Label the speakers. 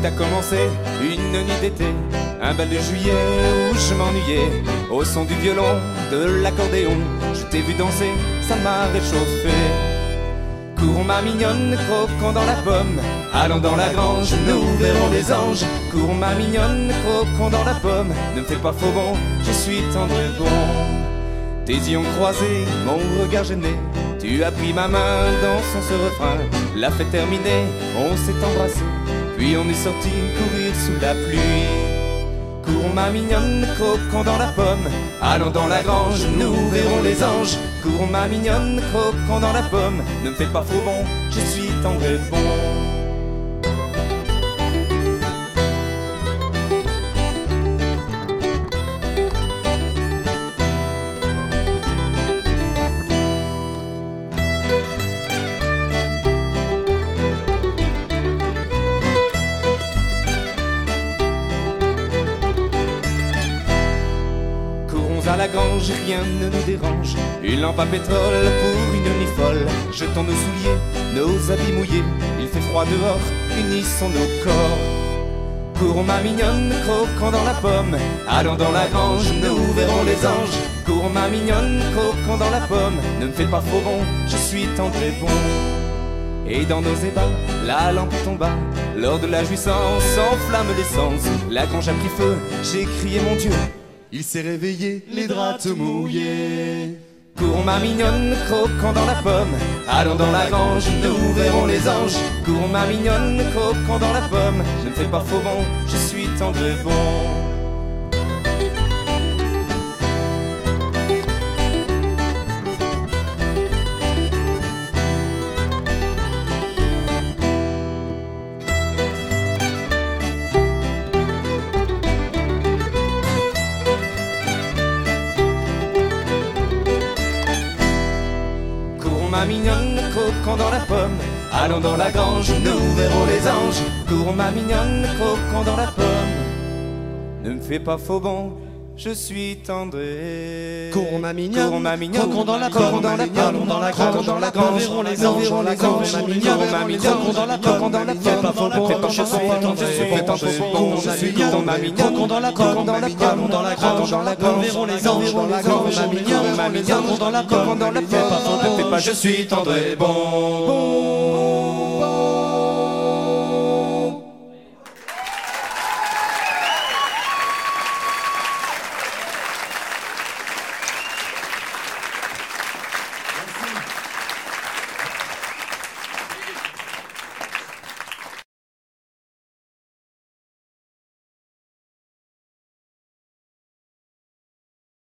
Speaker 1: a commencé une nuit d'été, un bal de juillet où je m'ennuyais. Au son du violon, de l'accordéon, je t'ai vu danser, ça m'a réchauffé. Cours ma mignonne, croquons dans la pomme, allons dans la grange, nous verrons les anges. Cours ma mignonne, croquons dans la pomme, ne me fais pas faux bon, je suis tendre et bon. Tes yeux ont croisé mon regard gêné, tu as pris ma main, dansons ce refrain. La fête terminée, on s'est embrassé, puis on est sorti courir sous la pluie. Cours ma mignonne, croquons dans la pomme, allons dans la grange, nous verrons les anges. Cours ma mignonne, croquons dans la pomme, ne me fais pas faux bon, je suis tendre et bon. À la grange, rien ne nous dérange, une lampe à pétrole pour une nuit folle. Jetons nos souliers, nos habits mouillés, il fait froid dehors, unissons nos corps. Cours ma mignonne, croquons dans la pomme, allons dans la grange, nous verrons les anges. Cours ma mignonne, croquons dans la pomme, ne me fais pas faux bon, je suis tendre et bon. Et dans nos ébats, la lampe tomba, lors de la jouissance, enflamme l'essence. La grange a pris feu, j'ai crié mon Dieu, il s'est réveillé, les draps tout mouillés. Cours ma mignonne, croquons dans la pomme, allons dans la grange, nous verrons les anges. Cours ma mignonne, croquons dans la pomme, je ne fais pas faux bon, je suis tendre et bon. Ma mignonne, croquons dans la pomme, allons dans la grange, nous verrons les anges. Cours ma mignonne, croquons dans la pomme, ne me fais pas faux bon, je suis tendre et...
Speaker 2: Cours ma mignonne,
Speaker 1: croquons dans la pomme, allons dans la grange, nous verrons les anges.
Speaker 2: ma mignonne,
Speaker 1: Croquons dans la pomme, ne me fais pas faux bon, je suis tendre et bon, je suis tendre, ma mignonne, croquons dans la pomme, allons dans la grange, nous verrons les anges. Ma mignonne, croquons dans la pomme, ne me fais pas faux bon, je suis tendre et bon.